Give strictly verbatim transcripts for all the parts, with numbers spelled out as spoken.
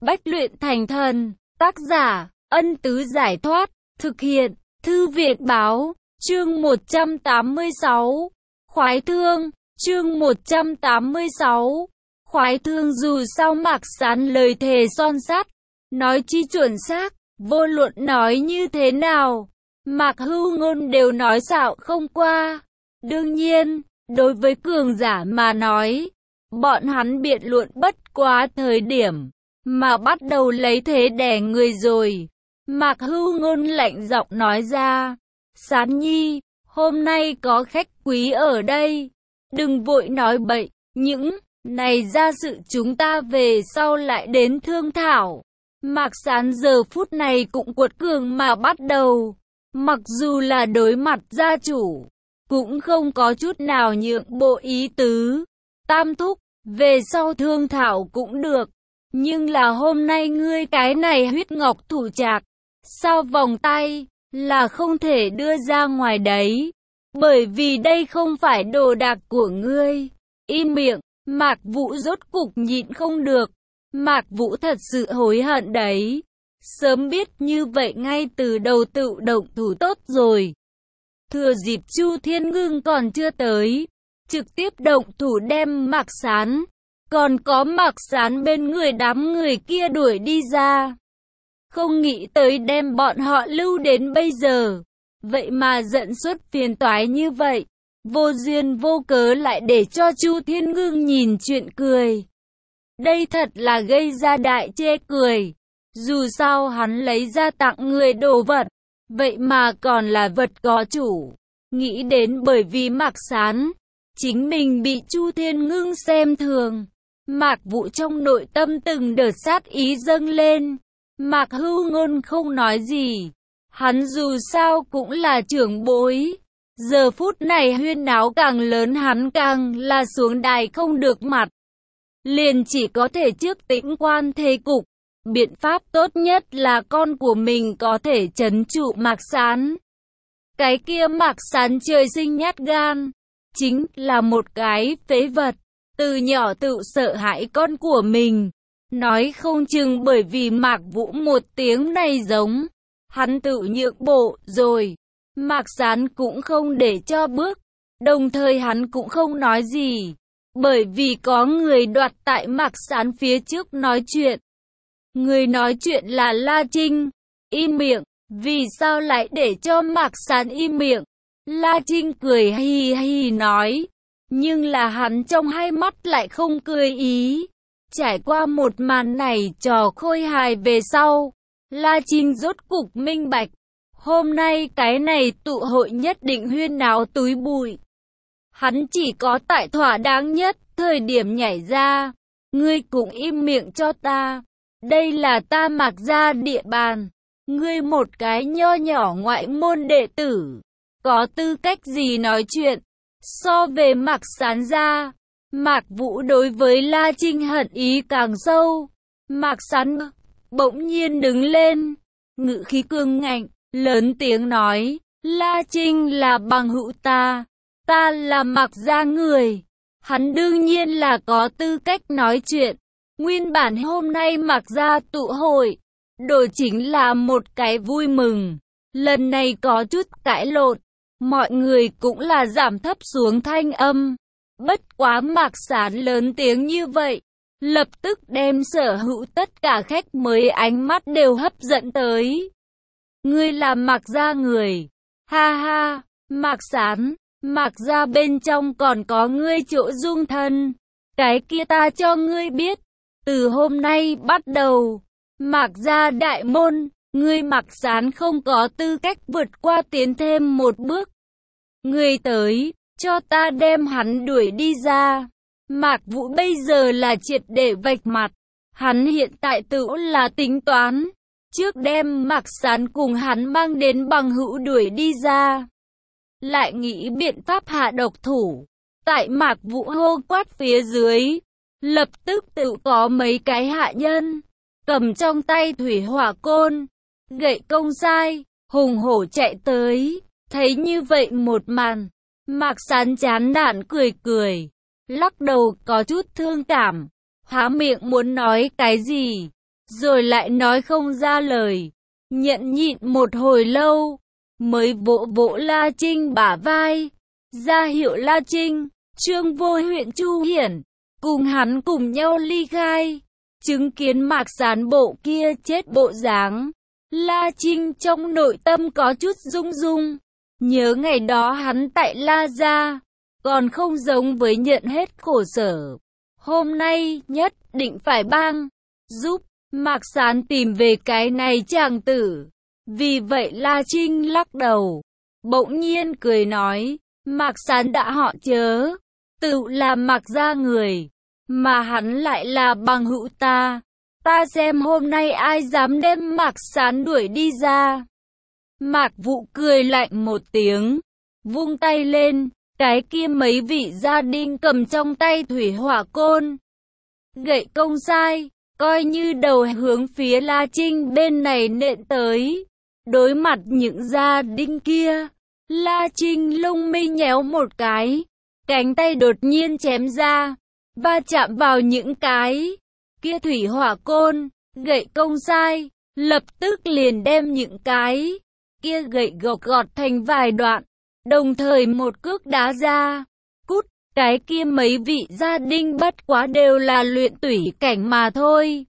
Bách luyện thành thần, tác giả, Ân Tứ Giải Thoát, thực hiện, Thư Viện Báo, chương một trăm tám mươi sáu, khoái thương, chương một trăm tám mươi sáu, khoái thương. Dù sao Mạc Sán lời thề son sắt, nói chi chuẩn xác, vô luận nói như thế nào, Mạc Hưu Ngôn đều nói xạo không qua. Đương nhiên, đối với cường giả mà nói, bọn hắn biện luận bất quá thời điểm mà bắt đầu lấy thế đè người rồi. Mạc Hưu Ngôn lạnh giọng nói ra, Sán Nhi, hôm nay có khách quý ở đây, đừng vội nói bậy, những này ra sự chúng ta về sau lại đến thương thảo. Mạc Sán giờ phút này cũng cuột cường mà bắt đầu, mặc dù là đối mặt gia chủ, cũng không có chút nào nhượng bộ ý tứ. Tam thúc, về sau thương thảo cũng được, nhưng là hôm nay ngươi cái này huyết ngọc thủ trạc, sao vòng tay, là không thể đưa ra ngoài đấy, bởi vì đây không phải đồ đạc của ngươi. Im miệng. Mạc Vũ rốt cục nhịn không được. Mạc Vũ thật sự hối hận đấy, sớm biết như vậy ngay từ đầu tự động thủ tốt rồi. Thừa dịp Chu Thiên Ngưng còn chưa tới, trực tiếp động thủ đem Mạc Sán, còn có Mạc Sán bên người đám người kia đuổi đi ra. Không nghĩ tới đem bọn họ lưu đến bây giờ, vậy mà dẫn xuất phiền toái như vậy, vô duyên vô cớ lại để cho Chu Thiên Ngưng nhìn chuyện cười. Đây thật là gây ra đại chê cười. Dù sao hắn lấy ra tặng người đồ vật, vậy mà còn là vật có chủ. Nghĩ đến bởi vì Mạc Sán, chính mình bị Chu Thiên Ngưng xem thường, Mạc Vũ trong nội tâm từng đợt sát ý dâng lên. Mạc Hưu Ngôn không nói gì, hắn dù sao cũng là trưởng bối. Giờ phút này huyên náo càng lớn hắn càng là xuống đài không được mặt, liền chỉ có thể trước tĩnh quan thế cục. Biện pháp tốt nhất là con của mình có thể trấn trụ Mạc Sán. Cái kia Mạc Sán trời sinh nhát gan, chính là một cái phế vật, từ nhỏ tự sợ hãi con của mình. Nói không chừng bởi vì Mạc Vũ một tiếng này giống, hắn tự nhượng bộ rồi. Mạc Sán cũng không để cho bước, đồng thời hắn cũng không nói gì, bởi vì có người đoạt tại Mạc Sán phía trước nói chuyện. Người nói chuyện là La Trinh. Im miệng. Vì sao lại để cho Mạc Sán im miệng? La Trinh cười hi hi nói, nhưng là hắn trong hai mắt lại không cười ý. Trải qua một màn này trò khôi hài về sau, La Trinh rốt cục minh bạch, hôm nay cái này tụ hội nhất định huyên náo túi bụi. Hắn chỉ có tại thỏa đáng nhất thời điểm nhảy ra. Ngươi cũng im miệng cho ta, đây là ta Mạc gia địa bàn, ngươi một cái nho nhỏ ngoại môn đệ tử, có tư cách gì nói chuyện? So về Mạc Sán ra, Mạc Vũ đối với La Trinh hận ý càng sâu. Mạc Sán bỗng nhiên đứng lên, ngữ khí cương ngạnh, lớn tiếng nói, La Trinh là bằng hữu ta, ta là Mạc gia người, hắn đương nhiên là có tư cách nói chuyện. Nguyên bản hôm nay Mạc gia tụ hội, đổi chính là một cái vui mừng, lần này có chút cãi lộn, mọi người cũng là giảm thấp xuống thanh âm. Bất quá Mạc Sán lớn tiếng như vậy, lập tức đem sở hữu tất cả khách mới ánh mắt đều hấp dẫn tới. Ngươi là Mạc gia người, ha ha. Mạc Sán, Mạc gia bên trong còn có ngươi chỗ dung thân, cái kia ta cho ngươi biết. Từ hôm nay bắt đầu, Mạc gia đại môn, ngươi Mạc Sán không có tư cách vượt qua tiến thêm một bước. Ngươi tới, cho ta đem hắn đuổi đi ra. Mạc Vũ bây giờ là triệt để vạch mặt, hắn hiện tại tự là tính toán, trước đem Mạc Sán cùng hắn mang đến bằng hữu đuổi đi ra, lại nghĩ biện pháp hạ độc thủ. Tại Mạc Vũ hô quát phía dưới, lập tức tự có mấy cái hạ nhân, cầm trong tay thủy hỏa côn, gậy công sai, hùng hổ chạy tới. Thấy như vậy một màn, Mạc Sán chán nản cười cười, lắc đầu có chút thương cảm, há miệng muốn nói cái gì, rồi lại nói không ra lời. Nhẫn nhịn một hồi lâu, mới vỗ vỗ La Trinh bả vai, ra hiệu La Trinh, Trương Vô huyện Chu Hiển, cùng hắn cùng nhau ly khai. Chứng kiến Mạc Sán bộ kia chết bộ dáng, La Trinh trong nội tâm có chút rung rung. Nhớ ngày đó hắn tại La Gia, còn không giống với nhận hết khổ sở. Hôm nay nhất định phải bang, giúp Mạc Sán tìm về cái này chàng tử. Vì vậy La Trinh lắc đầu, bỗng nhiên cười nói, Mạc Sán đã họ chớ, tự là Mạc gia người, mà hắn lại là bằng hữu ta. Ta xem hôm nay ai dám đem Mạc Sán đuổi đi ra. Mạc Vũ cười lạnh một tiếng, vung tay lên, cái kia mấy vị gia đình cầm trong tay thủy hỏa côn, gậy công sai, coi như đầu hướng phía La Trinh bên này nện tới. Đối mặt những gia đình kia, La Trinh lông mi nhéo một cái, cánh tay đột nhiên chém ra, va chạm vào những cái kia thủy hỏa côn, gậy công sai, lập tức liền đem những cái kia gậy gọt gọt thành vài đoạn, đồng thời một cước đá ra. Cút, cái kia mấy vị gia đình bất quá đều là luyện tủy cảnh mà thôi.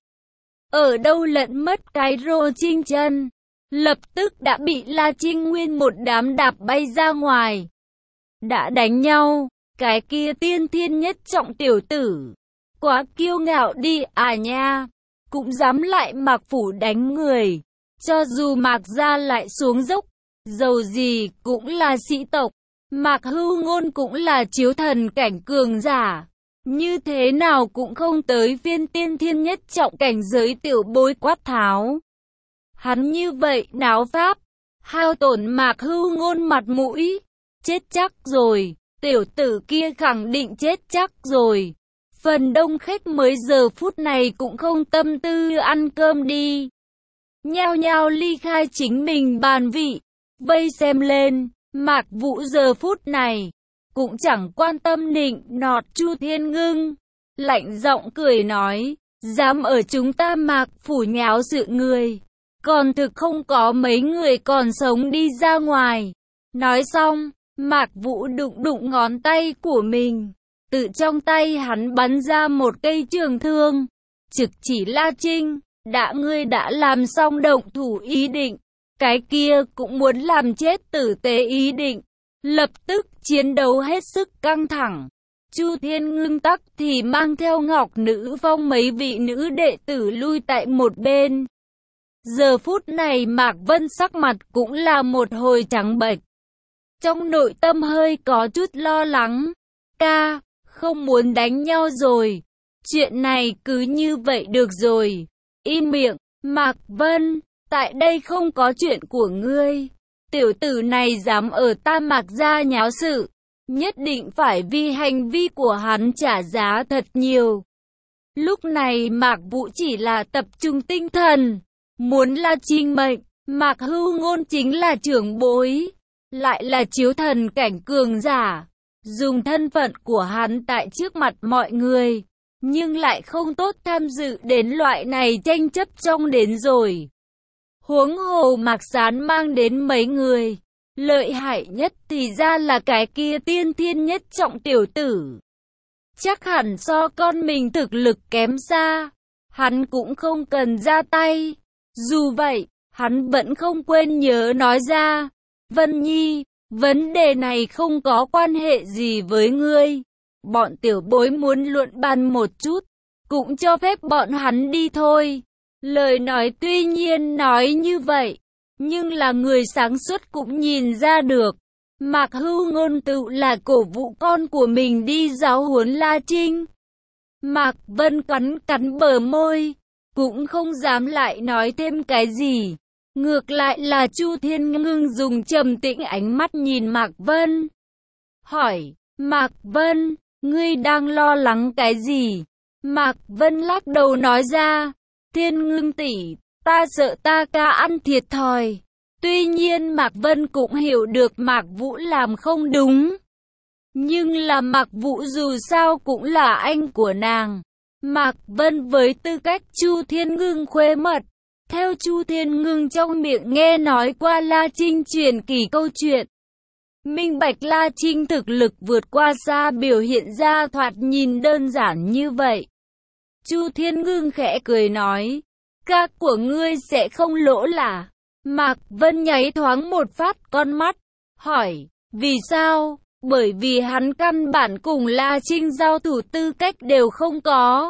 Ở đâu lẫn mất cái rô Trinh chân, lập tức đã bị La Trinh nguyên một đám đạp bay ra ngoài. Đã đánh nhau, cái kia tiên thiên nhất trọng tiểu tử, quá kiêu ngạo đi à nha, cũng dám lại Mạc phủ đánh người. Cho dù Mạc gia lại xuống dốc, dầu gì cũng là sĩ tộc, Mạc Hưu Ngôn cũng là chiếu thần cảnh cường giả, như thế nào cũng không tới phiên tiên thiên nhất trọng cảnh giới tiểu bối quát tháo. Hắn như vậy náo pháp, hao tổn Mạc Hưu Ngôn mặt mũi, chết chắc rồi, tiểu tử kia khẳng định chết chắc rồi. Phần đông khách mới giờ phút này cũng không tâm tư ăn cơm đi, nhao nhao ly khai chính mình bàn vị, vây xem lên. Mạc Vũ giờ phút này cũng chẳng quan tâm nịnh nọt Chu Thiên Ngưng, lạnh giọng cười nói, dám ở chúng ta Mạc phủ nháo sự người, còn thực không có mấy người còn sống đi ra ngoài. Nói xong, Mạc Vũ đụng đụng ngón tay của mình, tự trong tay hắn bắn ra một cây trường thương, trực chỉ La Trinh. Đã ngươi đã làm xong động thủ ý định, cái kia cũng muốn làm chết tử tế ý định. Lập tức chiến đấu hết sức căng thẳng. Chu Thiên Ngưng tắc thì mang theo Ngọc Nữ Phong mấy vị nữ đệ tử lui tại một bên. Giờ phút này Mạc Vân sắc mặt cũng là một hồi trắng bệch, trong nội tâm hơi có chút lo lắng. Ca, không muốn đánh nhau rồi, chuyện này cứ như vậy được rồi. Im miệng, Mạc Vân, tại đây không có chuyện của ngươi. Tiểu tử này dám ở ta Mạc gia nháo sự, nhất định phải vì hành vi của hắn trả giá thật nhiều. Lúc này Mạc Vũ chỉ là tập trung tinh thần, muốn La Trinh mệnh. Mạc Hưu Ngôn chính là trưởng bối, lại là chiếu thần cảnh cường giả, dùng thân phận của hắn tại trước mặt mọi người, nhưng lại không tốt tham dự đến loại này tranh chấp trong đến rồi. Huống hồ Mạc Sán mang đến mấy người, lợi hại nhất thì ra là cái kia tiên thiên nhất trọng tiểu tử. Chắc hẳn so con mình thực lực kém xa, hắn cũng không cần ra tay. Dù vậy, hắn vẫn không quên nhớ nói ra, Vân Nhi, vấn đề này không có quan hệ gì với ngươi. Bọn tiểu bối muốn luận bàn một chút, cũng cho phép bọn hắn đi thôi. Lời nói tuy nhiên nói như vậy, nhưng là người sáng suốt cũng nhìn ra được. Mạc Hưu Ngôn tự là cổ vũ con của mình đi giáo huấn La Trinh. Mạc Vân cắn cắn bờ môi, cũng không dám lại nói thêm cái gì. Ngược lại là Chu Thiên Ngưng dùng trầm tĩnh ánh mắt nhìn Mạc Vân, hỏi, Mạc Vân, ngươi đang lo lắng cái gì? Mạc Vân lắc đầu nói ra, Thiên Ngưng tỷ, ta sợ ta ca ăn thiệt thòi. Tuy nhiên Mạc Vân cũng hiểu được Mạc Vũ làm không đúng, nhưng là Mạc Vũ dù sao cũng là anh của nàng, Mạc Vân với tư cách Chu Thiên Ngưng khuê mật, theo Chu Thiên Ngưng trong miệng nghe nói qua La Trinh truyền kỳ câu chuyện. Minh bạch La Trinh thực lực vượt qua xa biểu hiện ra thoạt nhìn đơn giản như vậy. Chu Thiên Ngưng khẽ cười nói, các của ngươi sẽ không lỗ là. Mạc Vân nháy thoáng một phát con mắt, hỏi, vì sao? Bởi vì hắn căn bản cùng La Trinh giao thủ tư cách đều không có.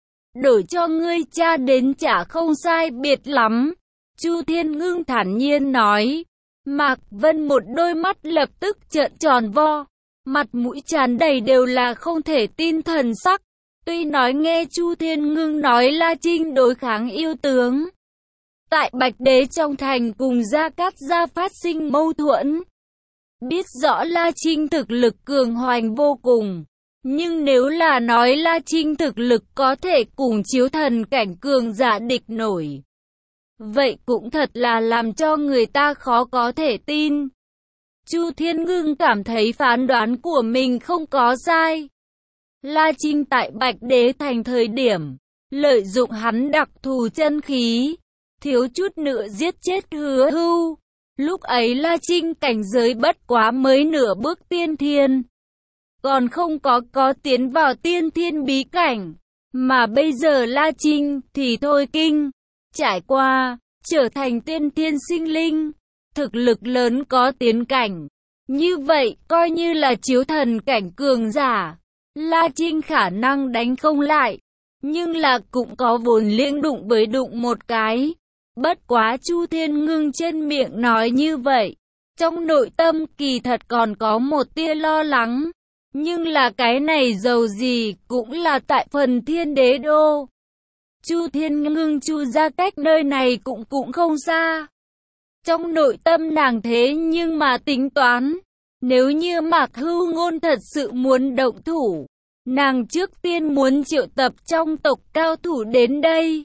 Đổi cho ngươi cha đến chả không sai biệt lắm. Chu Thiên Ngưng thản nhiên nói. Mạc Vân một đôi mắt lập tức trợn tròn vo, mặt mũi tràn đầy đều là không thể tin thần sắc. Tuy nói nghe Chu Thiên Ngưng nói La Trinh đối kháng yêu tướng, tại Bạch Đế trong thành cùng Gia Cát Gia phát sinh mâu thuẫn, biết rõ La Trinh thực lực cường hoành vô cùng, nhưng nếu là nói La Trinh thực lực có thể cùng chiếu thần cảnh cường giả địch nổi, vậy cũng thật là làm cho người ta khó có thể tin. Chu Thiên Ngưng cảm thấy phán đoán của mình không có sai. La Trinh tại Bạch Đế thành thời điểm, lợi dụng hắn đặc thù chân khí, thiếu chút nữa giết chết Hứa Hưu. Lúc ấy La Trinh cảnh giới bất quá mới nửa bước tiên thiên, còn không có có tiến vào tiên thiên bí cảnh, mà bây giờ La Trinh thì thôi kinh, trải qua, trở thành tiên thiên sinh linh, thực lực lớn có tiến cảnh. Như vậy, coi như là chiếu thần cảnh cường giả, La Trinh khả năng đánh không lại, nhưng là cũng có vốn liếng đụng với đụng một cái. Bất quá Chu Thiên Ngưng trên miệng nói như vậy, trong nội tâm kỳ thật còn có một tia lo lắng. Nhưng là cái này dầu gì cũng là tại phần Thiên Đế Đô. Chu Thiên Ngưng Chu ra cách nơi này cũng cũng không xa. Trong nội tâm nàng thế nhưng mà tính toán, nếu như Mạc Hưu Ngôn thật sự muốn động thủ, nàng trước tiên muốn triệu tập trong tộc cao thủ đến đây.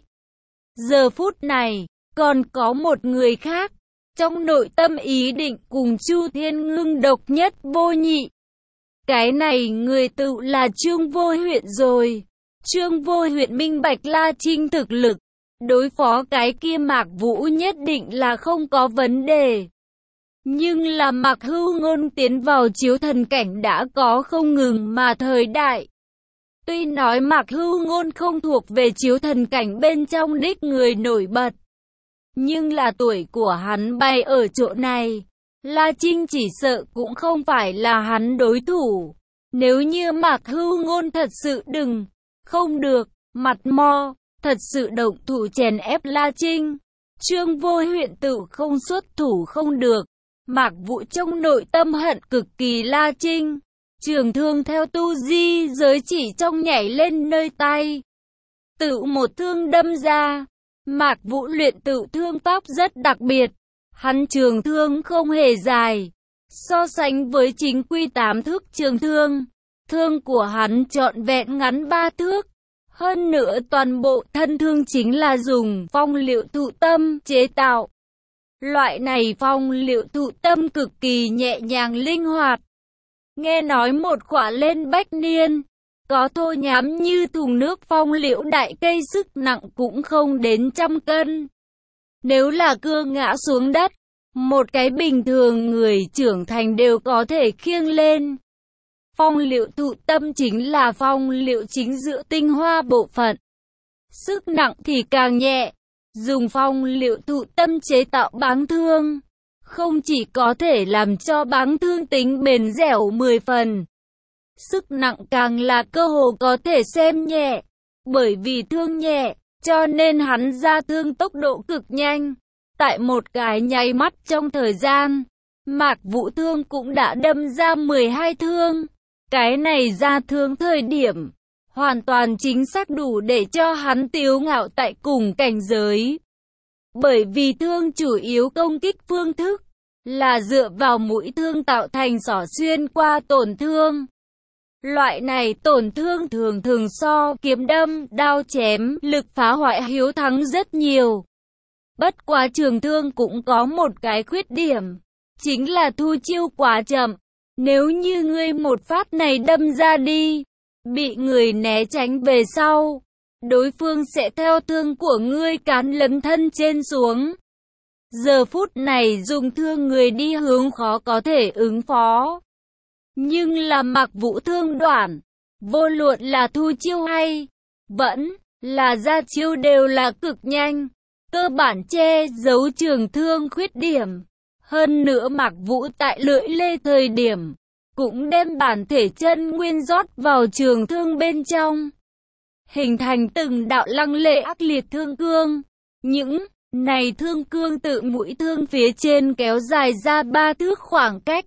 Giờ phút này, còn có một người khác, trong nội tâm ý định cùng Chu Thiên Ngưng độc nhất vô nhị. Cái này người tự là Trương Vô Huyện rồi. Trương Vô Huyện minh bạch La Trinh thực lực, đối phó cái kia Mạc Vũ nhất định là không có vấn đề. Nhưng là Mạc Hưu Ngôn tiến vào chiếu thần cảnh đã có không ngừng mà thời đại. Tuy nói Mạc Hưu Ngôn không thuộc về chiếu thần cảnh bên trong đích người nổi bật, nhưng là tuổi của hắn bay ở chỗ này, La Trinh chỉ sợ cũng không phải là hắn đối thủ. Nếu như Mạc Hưu Ngôn thật sự đừng, không được, mặt mo, thật sự động thủ chèn ép La Trinh, Trương Vô Huyện tự không xuất thủ không được. Mạc Vũ trong nội tâm hận cực kỳ La Trinh, trường thương theo tu di giới chỉ trong nhảy lên nơi tay, tự một thương đâm ra. Mạc Vũ luyện tự thương pháp rất đặc biệt, hắn trường thương không hề dài, so sánh với chính quy tám thước trường thương, thương của hắn trọn vẹn ngắn ba thước. Hơn nữa toàn bộ thân thương chính là dùng phong liệu thụ tâm chế tạo. Loại này phong liệu thụ tâm cực kỳ nhẹ nhàng linh hoạt. Nghe nói một khỏa lên bách niên, có thô nhám như thùng nước phong liễu đại cây sức nặng cũng không đến trăm cân. Nếu là cưa ngã xuống đất, một cái bình thường người trưởng thành đều có thể khiêng lên. Phong liệu thụ tâm chính là phong liệu chính giữa tinh hoa bộ phận. Sức nặng thì càng nhẹ. Dùng phong liệu thụ tâm chế tạo báng thương, không chỉ có thể làm cho báng thương tính bền dẻo mười phần, sức nặng càng là cơ hồ có thể xem nhẹ. Bởi vì thương nhẹ, cho nên hắn ra thương tốc độ cực nhanh. Tại một cái nháy mắt trong thời gian, Mạc Vũ thương cũng đã đâm ra mười hai thương. Cái này ra thương thời điểm, hoàn toàn chính xác đủ để cho hắn tiếu ngạo tại cùng cảnh giới. Bởi vì thương chủ yếu công kích phương thức, là dựa vào mũi thương tạo thành xỏ xuyên qua tổn thương. Loại này tổn thương thường thường so kiếm đâm, đao chém, lực phá hoại hiếu thắng rất nhiều. Bất quá trường thương cũng có một cái khuyết điểm, chính là thu chiêu quá chậm. Nếu như ngươi một phát này đâm ra đi, bị người né tránh về sau, đối phương sẽ theo thương của ngươi cán lấn thân trên xuống. Giờ phút này dùng thương người đi hướng khó có thể ứng phó. Nhưng là Mạc Vũ thương đoạn, vô luận là thu chiêu hay vẫn là ra chiêu đều là cực nhanh, cơ bản che giấu trường thương khuyết điểm. Hơn nữa Mạc Vũ tại lưỡi lê thời điểm, cũng đem bản thể chân nguyên rót vào trường thương bên trong, hình thành từng đạo lăng lệ ác liệt thương cương. Những này thương cương tự mũi thương phía trên kéo dài ra ba thước khoảng cách,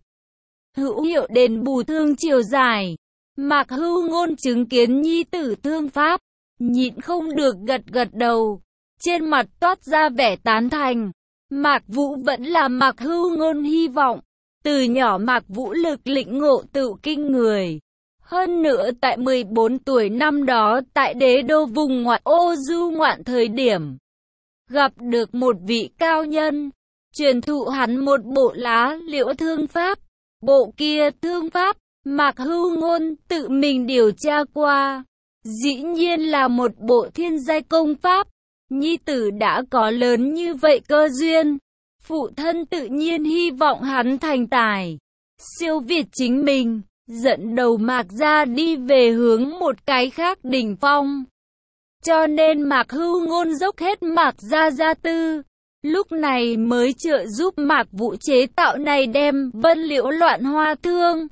hữu hiệu đền bù thương chiều dài. Mạc Hưu Ngôn chứng kiến nhi tử thương pháp, nhịn không được gật gật đầu, trên mặt toát ra vẻ tán thành. Mạc Vũ vẫn là Mạc Hưu Ngôn hy vọng. Từ nhỏ Mạc Vũ lực lĩnh ngộ tự kinh người. Hơn nữa tại mười bốn tuổi năm đó tại đế đô vùng ngoại ô du ngoạn thời điểm, gặp được một vị cao nhân, truyền thụ hắn một bộ lá liễu thương pháp. Bộ kia thương pháp, Mạc Hưu Ngôn tự mình điều tra qua, dĩ nhiên là một bộ thiên giai công pháp. Nhi tử đã có lớn như vậy cơ duyên, phụ thân tự nhiên hy vọng hắn thành tài, siêu việt chính mình, dẫn đầu Mạc gia đi về hướng một cái khác đỉnh phong. Cho nên Mạc Hưu Ngôn dốc hết Mạc gia gia tư, lúc này mới trợ giúp Mạc Vũ chế tạo này đem vân liễu loạn hoa thương.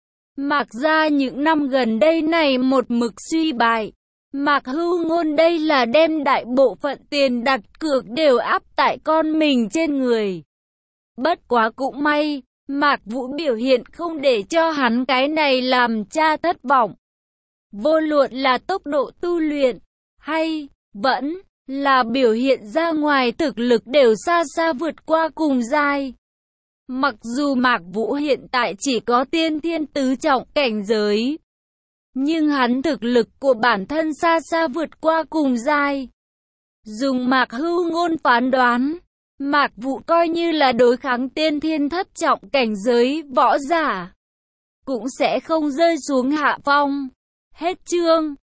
Mạc gia những năm gần đây này một mực suy bại. Mạc Hưu Ngôn đây là đem đại bộ phận tiền đặt cược đều áp tại con mình trên người. Bất quá cũng may, Mạc Vũ biểu hiện không để cho hắn cái này làm cha thất vọng. Vô luận là tốc độ tu luyện, hay vẫn là biểu hiện ra ngoài thực lực đều xa xa vượt qua cùng giai. Mặc dù Mạc Vũ hiện tại chỉ có tiên thiên tứ trọng cảnh giới, nhưng hắn thực lực của bản thân xa xa vượt qua cùng giai. Dùng Mạc Hưu Ngôn phán đoán, Mạc Vũ coi như là đối kháng tiên thiên thất trọng cảnh giới võ giả, cũng sẽ không rơi xuống hạ phong. Hết chương.